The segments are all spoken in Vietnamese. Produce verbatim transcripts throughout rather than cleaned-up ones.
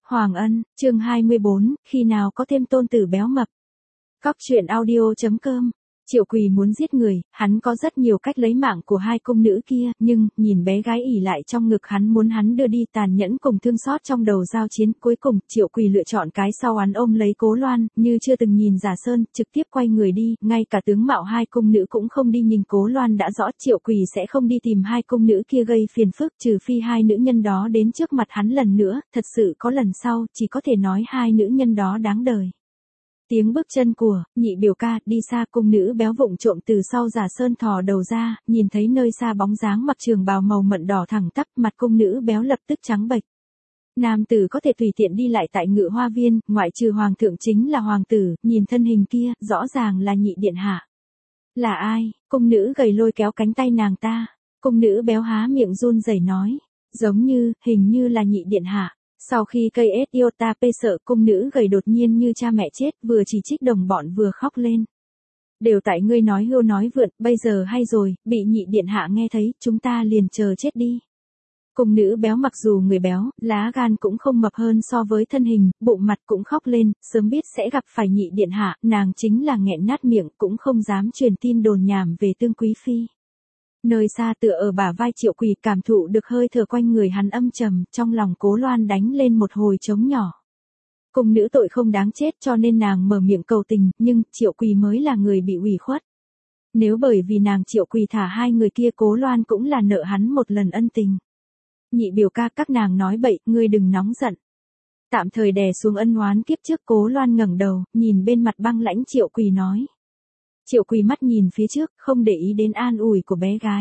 Hoàng Ân, chương hai mươi bốn, khi nào có thêm tôn tử béo mập. Cóc truyện audio chấm com. Triệu Quỳ muốn giết người, hắn có rất nhiều cách lấy mạng của hai cung nữ kia, nhưng, nhìn bé gái ỉ lại trong ngực hắn muốn hắn đưa đi tàn nhẫn cùng thương xót trong đầu giao chiến. Cuối cùng, Triệu Quỳ lựa chọn cái sau hắn ôm lấy Cố Loan, như chưa từng nhìn Giả Sơn, trực tiếp quay người đi, ngay cả tướng mạo hai cung nữ cũng không đi nhìn Cố Loan đã rõ Triệu Quỳ sẽ không đi tìm hai cung nữ kia gây phiền phức, trừ phi hai nữ nhân đó đến trước mặt hắn lần nữa, thật sự có lần sau, chỉ có thể nói hai nữ nhân đó đáng đời. Tiếng bước chân của nhị biểu ca đi xa, cung nữ béo vụng trộm từ sau Giả Sơn thò đầu ra, nhìn thấy nơi xa bóng dáng mặc trường bào màu mận đỏ thẳng tắp, mặt cung nữ béo lập tức trắng bệch. Nam tử có thể tùy tiện đi lại tại Ngự Hoa Viên, ngoại trừ hoàng thượng chính là hoàng tử, nhìn thân hình kia, rõ ràng là nhị điện hạ. Là ai? Cung nữ gầy lôi kéo cánh tay nàng ta. Cung nữ béo há miệng run rẩy nói, giống như, hình như là nhị điện hạ. Sau khi cây Iota P sợ, cung nữ gầy đột nhiên như cha mẹ chết, vừa chỉ trích đồng bọn vừa khóc lên. Đều tại ngươi nói hưu nói vượn, bây giờ hay rồi, bị nhị điện hạ nghe thấy, chúng ta liền chờ chết đi. Cung nữ béo mặc dù người béo, lá gan cũng không mập hơn so với thân hình, bụng mặt cũng khóc lên, sớm biết sẽ gặp phải nhị điện hạ, nàng chính là nghẹn nát miệng, cũng không dám truyền tin đồn nhảm về Tương Quý Phi. Nơi xa tựa ở bả vai Triệu Quỳ cảm thụ được hơi thở quanh người hắn âm trầm, trong lòng Cố Loan đánh lên một hồi trống nhỏ. Cung nữ tội không đáng chết cho nên nàng mở miệng cầu tình, nhưng Triệu Quỳ mới là người bị ủy khuất. Nếu bởi vì nàng Triệu Quỳ thả hai người kia, Cố Loan cũng là nợ hắn một lần ân tình. Nhị biểu ca, các nàng nói bậy, ngươi đừng nóng giận. Tạm thời đè xuống ân oán kiếp trước, Cố Loan ngẩng đầu, nhìn bên mặt băng lãnh Triệu Quỳ nói. Triệu Quỳ mắt nhìn phía trước, không để ý đến an ủi của bé gái.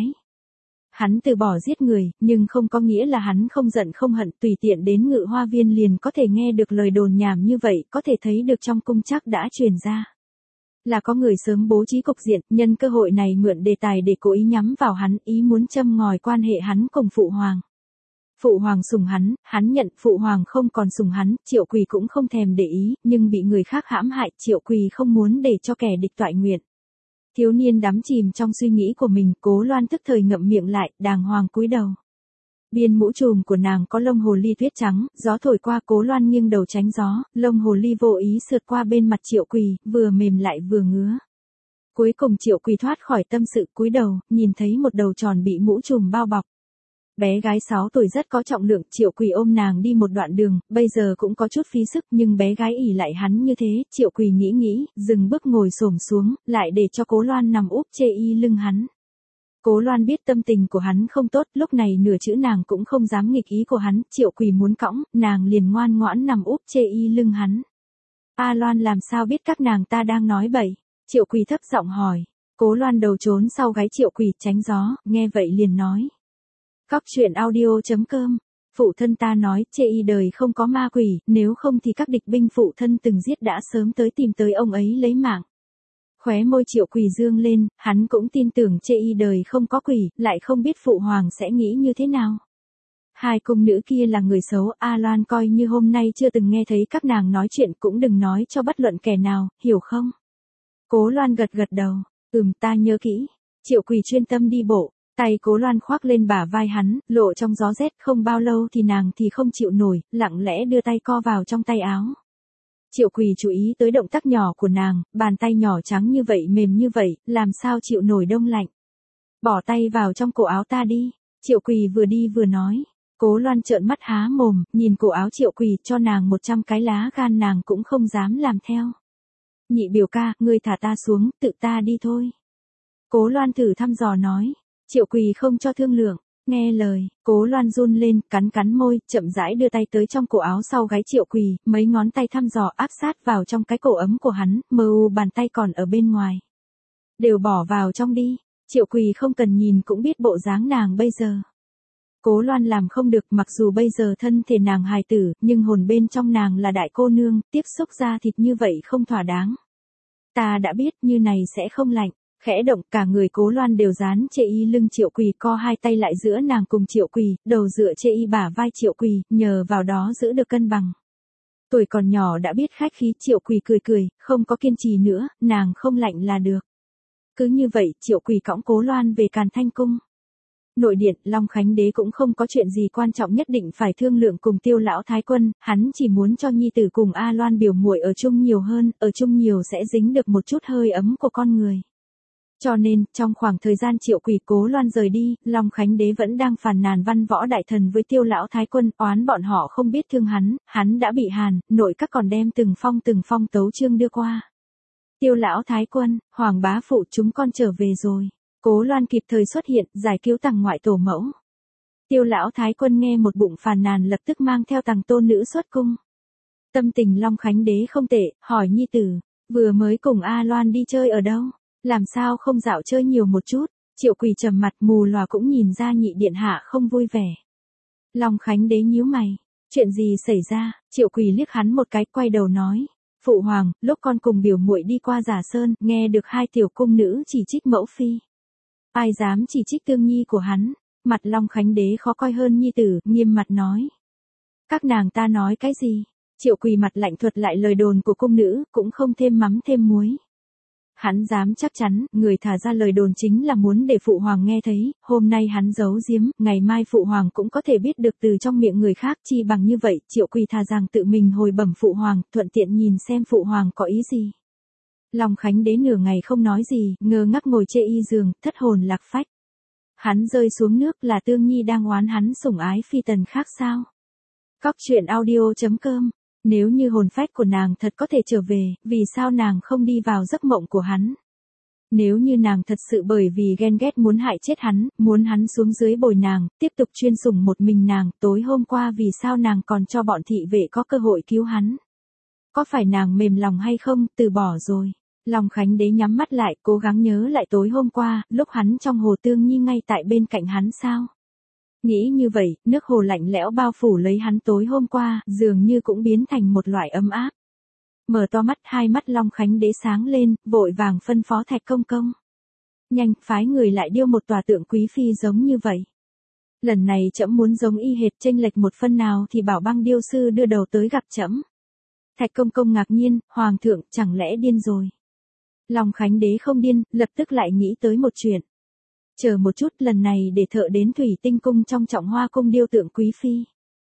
Hắn từ bỏ giết người, nhưng không có nghĩa là hắn không giận không hận, tùy tiện đến Ngự Hoa Viên liền có thể nghe được lời đồn nhảm như vậy, có thể thấy được trong cung chắc đã truyền ra. Là có người sớm bố trí cục diện, nhân cơ hội này mượn đề tài để cố ý nhắm vào hắn, ý muốn châm ngòi quan hệ hắn cùng Phụ Hoàng. Phụ Hoàng sủng hắn, hắn nhận, Phụ Hoàng không còn sủng hắn, Triệu Quỳ cũng không thèm để ý, nhưng bị người khác hãm hại, Triệu Quỳ không muốn để cho kẻ địch toại nguyện. Thiếu niên đắm chìm trong suy nghĩ của mình, Cố Loan tức thời ngậm miệng lại, đàng hoàng cúi đầu. Biên mũ trùm của nàng có lông hồ ly tuyết trắng, gió thổi qua, Cố Loan nghiêng đầu tránh gió, lông hồ ly vô ý sượt qua bên mặt Triệu Quỳ, vừa mềm lại vừa ngứa. Cuối cùng Triệu Quỳ thoát khỏi tâm sự, cúi đầu, nhìn thấy một đầu tròn bị mũ trùm bao bọc. Bé gái sáu tuổi rất có trọng lượng, Triệu Quỳ ôm nàng đi một đoạn đường, bây giờ cũng có chút phí sức, nhưng bé gái ỉ lại hắn như thế, Triệu Quỳ nghĩ nghĩ, dừng bước ngồi xổm xuống, lại để cho Cố Loan nằm úp chê y lưng hắn. Cố Loan biết tâm tình của hắn không tốt, lúc này nửa chữ nàng cũng không dám nghịch ý của hắn, Triệu Quỳ muốn cõng, nàng liền ngoan ngoãn nằm úp chê y lưng hắn. A Loan làm sao biết các nàng ta đang nói bậy? Triệu Quỳ thấp giọng hỏi. Cố Loan đầu trốn sau gáy Triệu Quỳ tránh gió, nghe vậy liền nói. Cóc truyện audio chấm com. Phụ thân ta nói, chê y đời không có ma quỷ, nếu không thì các địch binh phụ thân từng giết đã sớm tới tìm tới ông ấy lấy mạng. Khóe môi Triệu Quỳ dương lên, hắn cũng tin tưởng chê y đời không có quỷ, lại không biết Phụ Hoàng sẽ nghĩ như thế nào. Hai cung nữ kia là người xấu, A Loan coi như hôm nay chưa từng nghe thấy các nàng nói chuyện, cũng đừng nói cho bất luận kẻ nào, hiểu không? Cố Loan gật gật đầu, ừm, ta nhớ kỹ. Triệu Quỳ chuyên tâm đi bộ. Tay Cố Loan khoác lên bả vai hắn, lộ trong gió rét, không bao lâu thì nàng thì không chịu nổi, lặng lẽ đưa tay co vào trong tay áo. Triệu Quỳ chú ý tới động tác nhỏ của nàng, bàn tay nhỏ trắng như vậy mềm như vậy, làm sao chịu nổi đông lạnh. Bỏ tay vào trong cổ áo ta đi, Triệu Quỳ vừa đi vừa nói. Cố Loan trợn mắt há mồm, nhìn cổ áo Triệu Quỳ, cho nàng một trăm cái lá gan nàng cũng không dám làm theo. Nhị biểu ca, ngươi thả ta xuống, tự ta đi thôi. Cố Loan thử thăm dò nói. Triệu Quỳ không cho thương lượng, nghe lời, Cố Loan run lên, cắn cắn môi, chậm rãi đưa tay tới trong cổ áo sau gáy Triệu Quỳ, mấy ngón tay thăm dò áp sát vào trong cái cổ ấm của hắn, mờ u bàn tay còn ở bên ngoài. Đều bỏ vào trong đi, Triệu Quỳ không cần nhìn cũng biết bộ dáng nàng bây giờ. Cố Loan làm không được, mặc dù bây giờ thân thể nàng hài tử, nhưng hồn bên trong nàng là đại cô nương, tiếp xúc da thịt như vậy không thỏa đáng. Ta đã biết như này sẽ không lạnh. Khẽ động, cả người Cố Loan đều dán chê y lưng Triệu Quỳ, co hai tay lại giữa nàng cùng Triệu Quỳ, đầu dựa chê y bả vai Triệu Quỳ, nhờ vào đó giữ được cân bằng. Tuổi còn nhỏ đã biết khách khí, Triệu Quỳ cười cười, không có kiên trì nữa, nàng không lạnh là được. Cứ như vậy, Triệu Quỳ cõng Cố Loan về Càn Thanh Cung. Nội điện, Long Khánh Đế cũng không có chuyện gì quan trọng nhất định phải thương lượng cùng Tiêu lão thái quân, hắn chỉ muốn cho nhi tử cùng A Loan biểu muội ở chung nhiều hơn, ở chung nhiều sẽ dính được một chút hơi ấm của con người. Cho nên, trong khoảng thời gian Triệu Quỳ Cố Loan rời đi, Long Khánh Đế vẫn đang phàn nàn văn võ đại thần với Tiêu lão thái quân, oán bọn họ không biết thương hắn, hắn đã bị hàn, nội các còn đem từng phong từng phong tấu chương đưa qua. Tiêu lão thái quân, Hoàng bá phụ chúng con trở về rồi. Cố Loan kịp thời xuất hiện, giải cứu tằng ngoại tổ mẫu. Tiêu lão thái quân nghe một bụng phàn nàn lập tức mang theo tằng tôn nữ xuất cung. Tâm tình Long Khánh Đế không tệ, hỏi nhi tử, vừa mới cùng A Loan đi chơi ở đâu, làm sao không dạo chơi nhiều một chút. Triệu Quỳ trầm mặt mù lòa cũng nhìn ra nhị điện hạ không vui vẻ. Long Khánh Đế nhíu mày, chuyện gì xảy ra? Triệu Quỳ liếc hắn một cái quay đầu nói, phụ hoàng, lúc con cùng biểu muội đi qua Giả Sơn, nghe được hai tiểu cung nữ chỉ trích mẫu phi. Ai dám chỉ trích tương nhi của hắn, mặt Long Khánh Đế khó coi hơn nhi tử, nghiêm mặt nói. Các nàng ta nói cái gì? Triệu Quỳ mặt lạnh thuật lại lời đồn của cung nữ, cũng không thêm mắm thêm muối. Hắn dám chắc chắn, người thả ra lời đồn chính là muốn để phụ hoàng nghe thấy, hôm nay hắn giấu giếm, ngày mai phụ hoàng cũng có thể biết được từ trong miệng người khác, chi bằng như vậy, Triệu Quỳ thà rằng tự mình hồi bẩm phụ hoàng, thuận tiện nhìn xem phụ hoàng có ý gì. Long Khánh Đế nửa ngày không nói gì, ngơ ngác ngồi chê y giường, thất hồn lạc phách. Hắn rơi xuống nước là Tương Nhi đang oán hắn sủng ái phi tần khác sao? Cóc truyện audio chấm com. Nếu như hồn phách của nàng thật có thể trở về, vì sao nàng không đi vào giấc mộng của hắn? Nếu như nàng thật sự bởi vì ghen ghét muốn hại chết hắn, muốn hắn xuống dưới bồi nàng, tiếp tục chuyên sủng một mình nàng, tối hôm qua vì sao nàng còn cho bọn thị vệ có cơ hội cứu hắn? Có phải nàng mềm lòng hay không, từ bỏ rồi? Long Khánh Đế nhắm mắt lại, cố gắng nhớ lại tối hôm qua, lúc hắn trong hồ Tương Nhi ngay tại bên cạnh hắn sao? Nghĩ như vậy, nước hồ lạnh lẽo bao phủ lấy hắn tối hôm qua, dường như cũng biến thành một loại ấm áp. Mở to mắt, hai mắt Long Khánh Đế sáng lên, vội vàng phân phó Thạch Công Công. Nhanh, phái người lại điêu một tòa tượng quý phi giống như vậy. Lần này trẫm muốn giống y hệt, chênh lệch một phân nào thì bảo băng điêu sư đưa đầu tới gặp trẫm. Thạch Công Công ngạc nhiên, hoàng thượng, chẳng lẽ điên rồi? Long Khánh Đế không điên, lập tức lại nghĩ tới một chuyện. Chờ một chút, lần này để thợ đến Thủy Tinh Cung trong Trọng Hoa Cung điêu tượng quý phi.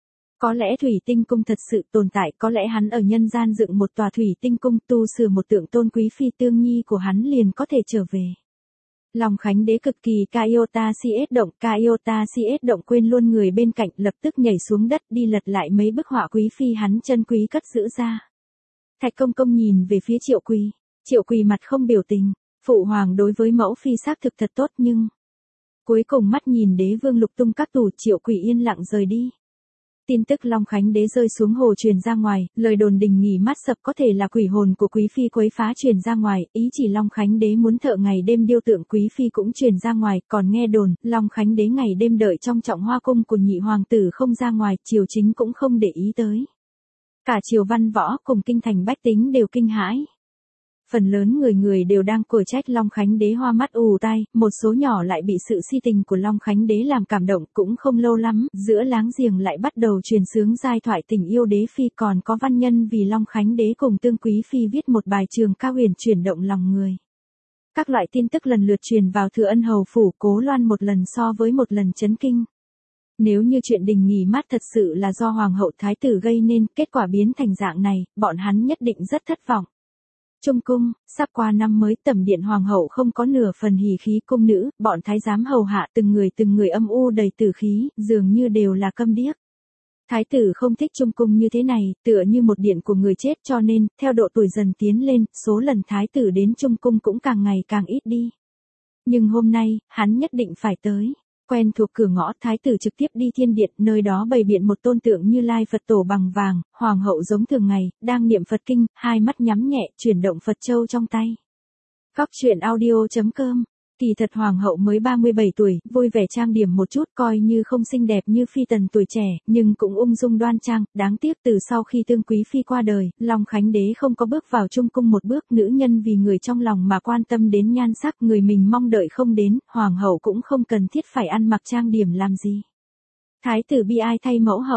Có lẽ Thủy Tinh Cung thật sự tồn tại, có lẽ hắn ở nhân gian dựng một tòa Thủy Tinh Cung, tu sửa một tượng tôn quý phi Tương Nhi của hắn liền có thể trở về. Long Khánh Đế cực kỳ Kaiota si ét động, Kaiota si ét động quên luôn người bên cạnh, lập tức nhảy xuống đất đi lật lại mấy bức họa quý phi hắn chân quý cất giữ ra. Thạch Công Công nhìn về phía Triệu Quỳ. Triệu Quỳ mặt không biểu tình, phụ hoàng đối với mẫu phi xác thực thật tốt nhưng... Cuối cùng mắt nhìn đế vương lục tung các tủ, Triệu Quỳ yên lặng rời đi. Tin tức Long Khánh Đế rơi xuống hồ truyền ra ngoài, lời đồn đình nghỉ mát sập có thể là quỷ hồn của quý phi quấy phá truyền ra ngoài, ý chỉ Long Khánh Đế muốn thợ ngày đêm điêu tượng quý phi cũng truyền ra ngoài, còn nghe đồn, Long Khánh Đế ngày đêm đợi trong Trọng Hoa Cung của nhị hoàng tử không ra ngoài, triều chính cũng không để ý tới. Cả triều văn võ cùng kinh thành bách tính đều kinh hãi. Phần lớn người người đều đang cổi trách Long Khánh Đế hoa mắt ù tai, một số nhỏ lại bị sự si tình của Long Khánh Đế làm cảm động, cũng không lâu lắm, giữa láng giềng lại bắt đầu truyền sướng giai thoại tình yêu đế phi, còn có văn nhân vì Long Khánh Đế cùng Tương Quý phi viết một bài trường ca huyền chuyển động lòng người. Các loại tin tức lần lượt truyền vào Thừa Ân hầu phủ, Cố Loan một lần so với một lần chấn kinh. Nếu như chuyện đình nghỉ mát thật sự là do hoàng hậu thái tử gây nên, kết quả biến thành dạng này, bọn hắn nhất định rất thất vọng. Trung cung, sắp qua năm mới, tẩm điện hoàng hậu không có nửa phần hỉ khí, cung nữ, bọn thái giám hầu hạ từng người từng người âm u đầy tử khí, dường như đều là câm điếc. Thái tử không thích trung cung như thế này, tựa như một điện của người chết, cho nên, theo độ tuổi dần tiến lên, số lần thái tử đến trung cung cũng càng ngày càng ít đi. Nhưng hôm nay, hắn nhất định phải tới. Quen thuộc cửa ngõ, thái tử trực tiếp đi thiên điện, nơi đó bày biện một tôn tượng Như Lai Phật tổ bằng vàng, hoàng hậu giống thường ngày, đang niệm Phật kinh, hai mắt nhắm nhẹ, chuyển động Phật châu trong tay. Cóc truyện audio chấm com. Kỳ thật hoàng hậu mới ba mươi bảy tuổi, vui vẻ trang điểm một chút, coi như không xinh đẹp như phi tần tuổi trẻ, nhưng cũng ung dung đoan trang, đáng tiếc từ sau khi Tương Quý phi qua đời, Long Khánh Đế không có bước vào trung cung một bước, nữ nhân vì người trong lòng mà quan tâm đến nhan sắc, người mình mong đợi không đến, hoàng hậu cũng không cần thiết phải ăn mặc trang điểm làm gì. Thái tử bi ai thay mẫu hậu.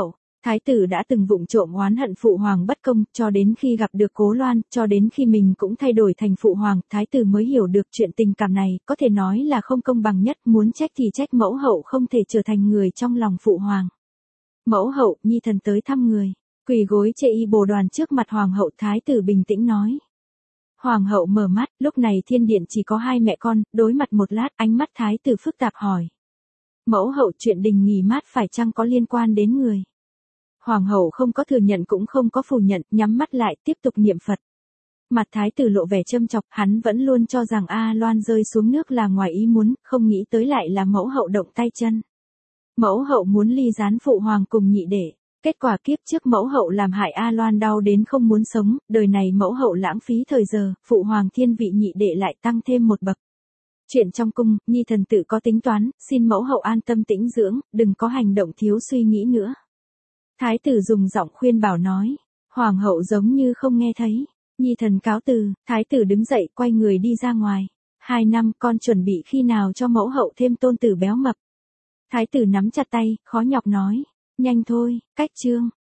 Thái tử đã từng vụng trộm oán hận phụ hoàng bất công, cho đến khi gặp được Cố Loan, cho đến khi mình cũng thay đổi thành phụ hoàng, thái tử mới hiểu được chuyện tình cảm này, có thể nói là không công bằng nhất, muốn trách thì trách mẫu hậu không thể trở thành người trong lòng phụ hoàng. Mẫu hậu, nhi thần tới thăm người. Quỳ gối chê y bồ đoàn trước mặt hoàng hậu, thái tử bình tĩnh nói. Hoàng hậu mở mắt, lúc này thiên điện chỉ có hai mẹ con, đối mặt một lát, ánh mắt thái tử phức tạp hỏi. Mẫu hậu, chuyện đình nghỉ mát phải chăng có liên quan đến người? Hoàng hậu không có thừa nhận cũng không có phủ nhận, nhắm mắt lại, tiếp tục niệm Phật. Mặt thái tử lộ vẻ châm chọc, hắn vẫn luôn cho rằng A Loan rơi xuống nước là ngoài ý muốn, không nghĩ tới lại là mẫu hậu động tay chân. Mẫu hậu muốn ly gián phụ hoàng cùng nhị đệ. Kết quả kiếp trước mẫu hậu làm hại A Loan đau đến không muốn sống, đời này mẫu hậu lãng phí thời giờ, phụ hoàng thiên vị nhị đệ lại tăng thêm một bậc. Chuyện trong cung, nhi thần tự có tính toán, xin mẫu hậu an tâm tĩnh dưỡng, đừng có hành động thiếu suy nghĩ nữa. Thái tử dùng giọng khuyên bảo nói, hoàng hậu giống như không nghe thấy. Nhi thần cáo từ, thái tử đứng dậy quay người đi ra ngoài. Hai năm con chuẩn bị khi nào cho mẫu hậu thêm tôn tử béo mập. Thái tử nắm chặt tay, khó nhọc nói, nhanh thôi, cách chương.